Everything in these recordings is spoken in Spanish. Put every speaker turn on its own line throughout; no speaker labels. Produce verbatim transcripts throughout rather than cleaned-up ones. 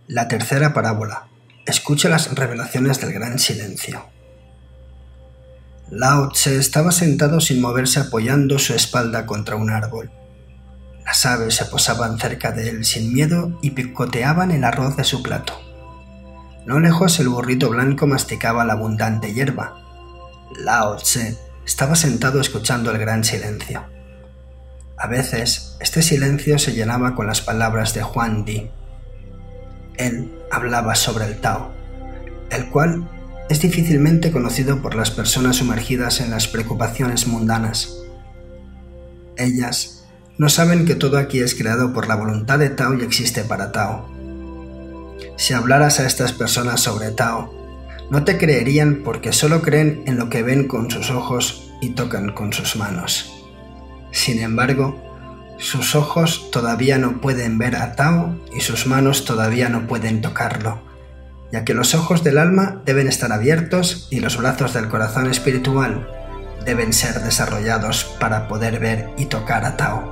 La tercera parábola. Escucha las revelaciones del gran silencio. Lao Tse estaba sentado sin moverse apoyando su espalda contra un árbol. Las aves se posaban cerca de él sin miedo y picoteaban el arroz de su plato. No lejos el burrito blanco masticaba la abundante hierba. Lao Tse estaba sentado escuchando el gran silencio. A veces este silencio se llenaba con las palabras de Huang Di. Él hablaba sobre el Tao, el cual es difícilmente conocido por las personas sumergidas en las preocupaciones mundanas. Ellas no saben que todo aquí es creado por la voluntad de Tao y existe para Tao. Si hablaras a estas personas sobre Tao, no te creerían porque solo creen en lo que ven con sus ojos y tocan con sus manos. Sin embargo, sus ojos todavía no pueden ver a Tao y sus manos todavía no pueden tocarlo, ya que los ojos del alma deben estar abiertos y los brazos del corazón espiritual deben ser desarrollados para poder ver y tocar a Tao.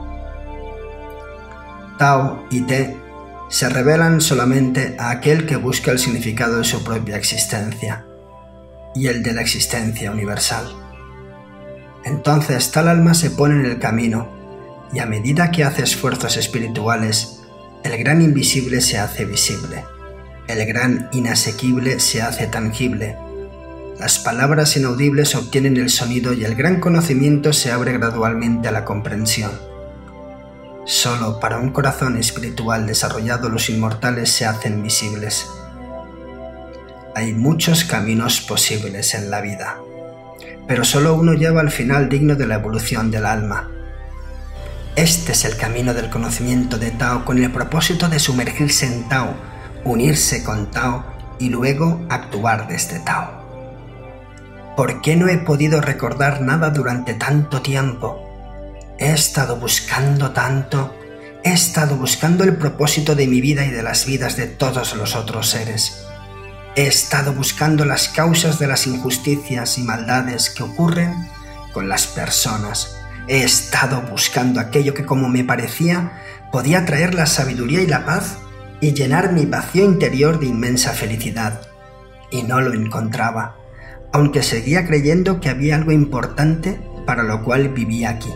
Tao y Te se revelan solamente a aquel que busca el significado de su propia existencia y el de la existencia universal. Entonces tal alma se pone en el camino y a medida que hace esfuerzos espirituales, el gran invisible se hace visible, el gran inasequible se hace tangible, las palabras inaudibles obtienen el sonido y el gran conocimiento se abre gradualmente a la comprensión. Solo para un corazón espiritual desarrollado los inmortales se hacen visibles. Hay muchos caminos posibles en la vida, pero solo uno lleva al final digno de la evolución del alma. Este es el camino del conocimiento de Tao con el propósito de sumergirse en Tao, unirse con Tao y luego actuar desde Tao. ¿Por qué no he podido recordar nada durante tanto tiempo? He estado buscando tanto, he estado buscando el propósito de mi vida y de las vidas de todos los otros seres. He estado buscando las causas de las injusticias y maldades que ocurren con las personas. He estado buscando aquello que, como me parecía, podía traer la sabiduría y la paz y llenar mi vacío interior de inmensa felicidad. Y no lo encontraba, aunque seguía creyendo que había algo importante para lo cual vivía aquí.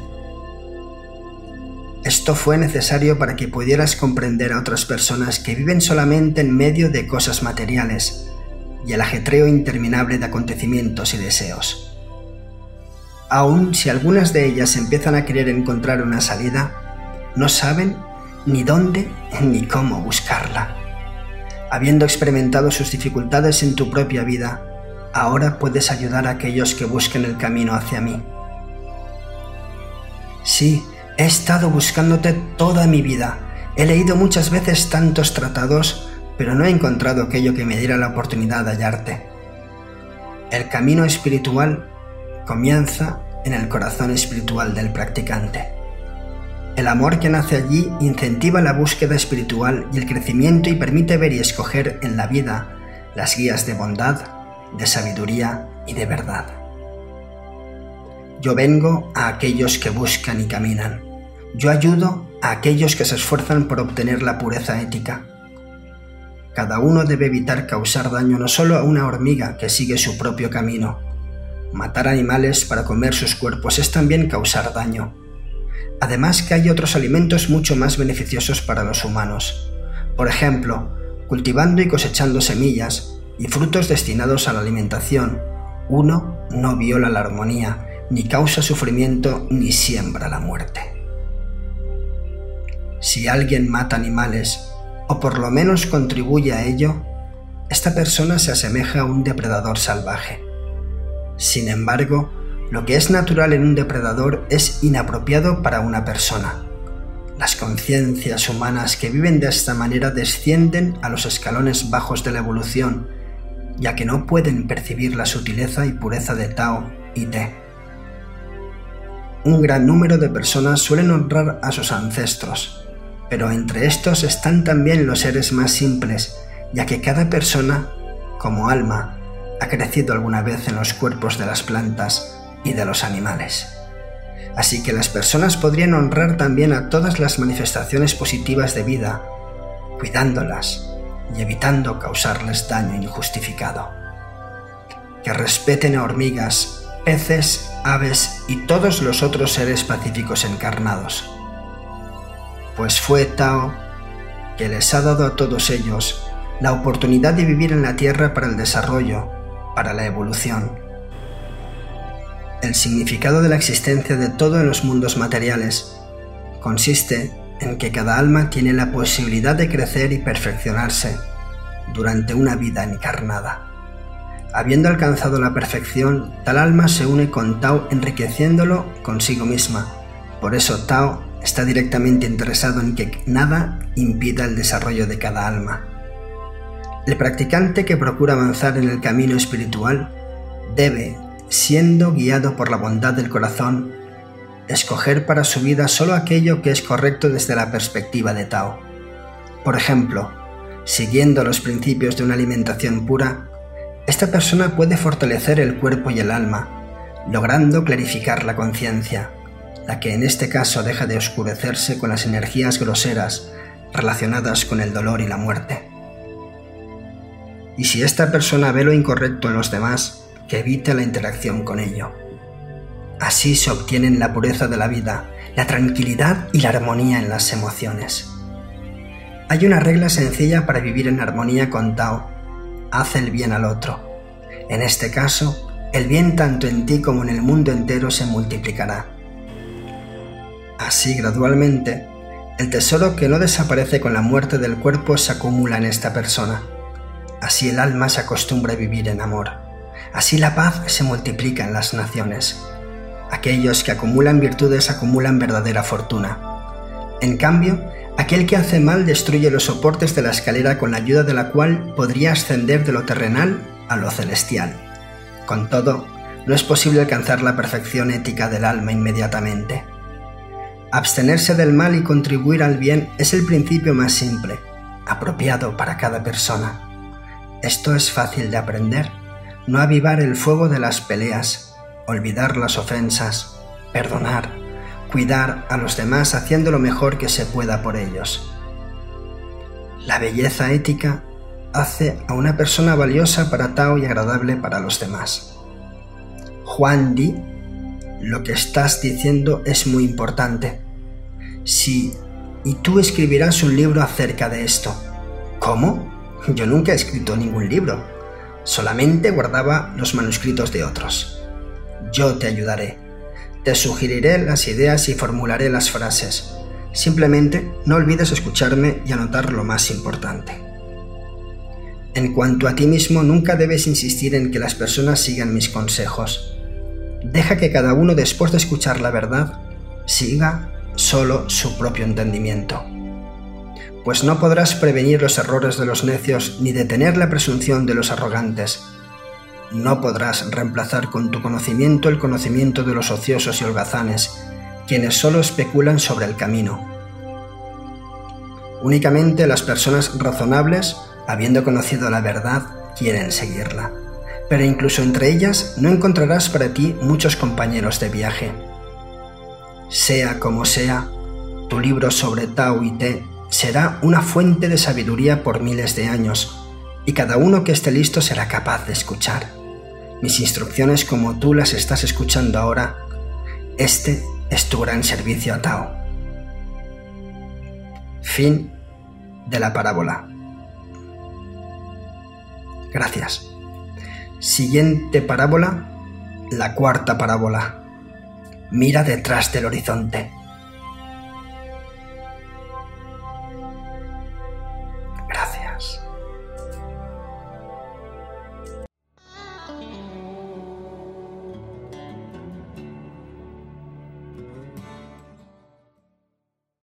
Esto fue necesario para que pudieras comprender a otras personas que viven solamente en medio de cosas materiales y el ajetreo interminable de acontecimientos y deseos. Aun si algunas de ellas empiezan a querer encontrar una salida, no saben ni dónde ni cómo buscarla. Habiendo experimentado sus dificultades en tu propia vida, ahora puedes ayudar a aquellos que busquen el camino hacia mí. Sí, he estado buscándote toda mi vida. He leído muchas veces tantos tratados, pero no he encontrado aquello que me diera la oportunidad de hallarte. El camino espiritual comienza en el corazón espiritual del practicante. El amor que nace allí incentiva la búsqueda espiritual y el crecimiento y permite ver y escoger en la vida las guías de bondad, de sabiduría y de verdad. Yo vengo a aquellos que buscan y caminan. Yo ayudo a aquellos que se esfuerzan por obtener la pureza ética. Cada uno debe evitar causar daño no solo a una hormiga que sigue su propio camino. Matar animales para comer sus cuerpos es también causar daño. Además que hay otros alimentos mucho más beneficiosos para los humanos. Por ejemplo, cultivando y cosechando semillas y frutos destinados a la alimentación, uno no viola la armonía, ni causa sufrimiento, ni siembra la muerte. Si alguien mata animales, o por lo menos contribuye a ello, esta persona se asemeja a un depredador salvaje. Sin embargo, lo que es natural en un depredador es inapropiado para una persona. Las conciencias humanas que viven de esta manera descienden a los escalones bajos de la evolución, ya que no pueden percibir la sutileza y pureza de Tao y Te. Un gran número de personas suelen honrar a sus ancestros, pero entre estos están también los seres más simples, ya que cada persona, como alma, ha crecido alguna vez en los cuerpos de las plantas y de los animales. Así que las personas podrían honrar también a todas las manifestaciones positivas de vida, cuidándolas, y evitando causarles daño injustificado. Que respeten a hormigas, peces, aves y todos los otros seres pacíficos encarnados. Pues fue Tao que les ha dado a todos ellos la oportunidad de vivir en la Tierra para el desarrollo, para la evolución. El significado de la existencia de todo en los mundos materiales consiste en que cada alma tiene la posibilidad de crecer y perfeccionarse durante una vida encarnada. Habiendo alcanzado la perfección, tal alma se une con Tao enriqueciéndolo consigo misma. Por eso Tao está directamente interesado en que nada impida el desarrollo de cada alma. El practicante que procura avanzar en el camino espiritual debe, siendo guiado por la bondad del corazón, escoger para su vida solo aquello que es correcto desde la perspectiva de Tao. Por ejemplo, siguiendo los principios de una alimentación pura, esta persona puede fortalecer el cuerpo y el alma, logrando clarificar la conciencia, la que en este caso deja de oscurecerse con las energías groseras relacionadas con el dolor y la muerte. Y si esta persona ve lo incorrecto en los demás, que evite la interacción con ello. Así se obtienen la pureza de la vida, la tranquilidad y la armonía en las emociones. Hay una regla sencilla para vivir en armonía con Tao: haz el bien al otro. En este caso, el bien tanto en ti como en el mundo entero se multiplicará. Así, gradualmente, el tesoro que no desaparece con la muerte del cuerpo se acumula en esta persona. Así el alma se acostumbra a vivir en amor. Así la paz se multiplica en las naciones. Aquellos que acumulan virtudes acumulan verdadera fortuna. En cambio, aquel que hace mal destruye los soportes de la escalera con la ayuda de la cual podría ascender de lo terrenal a lo celestial. Con todo, no es posible alcanzar la perfección ética del alma inmediatamente. Abstenerse del mal y contribuir al bien es el principio más simple, apropiado para cada persona. Esto es fácil de aprender. No avivar el fuego de las peleas, olvidar las ofensas, perdonar, cuidar a los demás haciendo lo mejor que se pueda por ellos. La belleza ética hace a una persona valiosa para Tao y agradable para los demás. Juan Di, lo que estás diciendo es muy importante. Sí, y tú escribirás un libro acerca de esto. ¿Cómo? Yo nunca he escrito ningún libro. Solamente guardaba los manuscritos de otros. Yo te ayudaré. Te sugeriré las ideas y formularé las frases. Simplemente no olvides escucharme y anotar lo más importante. En cuanto a ti mismo, nunca debes insistir en que las personas sigan mis consejos. Deja que cada uno, después de escuchar la verdad, siga solo su propio entendimiento. Pues no podrás prevenir los errores de los necios ni detener la presunción de los arrogantes. No podrás reemplazar con tu conocimiento el conocimiento de los ociosos y holgazanes, quienes solo especulan sobre el camino. Únicamente las personas razonables, habiendo conocido la verdad, quieren seguirla. Pero incluso entre ellas no encontrarás para ti muchos compañeros de viaje. Sea como sea, tu libro sobre Tao y Te será una fuente de sabiduría por miles de años, y cada uno que esté listo será capaz de escuchar. Mis instrucciones, como tú las estás escuchando ahora, este es tu gran servicio a Tao. Fin de la parábola. Gracias. Siguiente parábola, la cuarta parábola. Mira detrás del horizonte.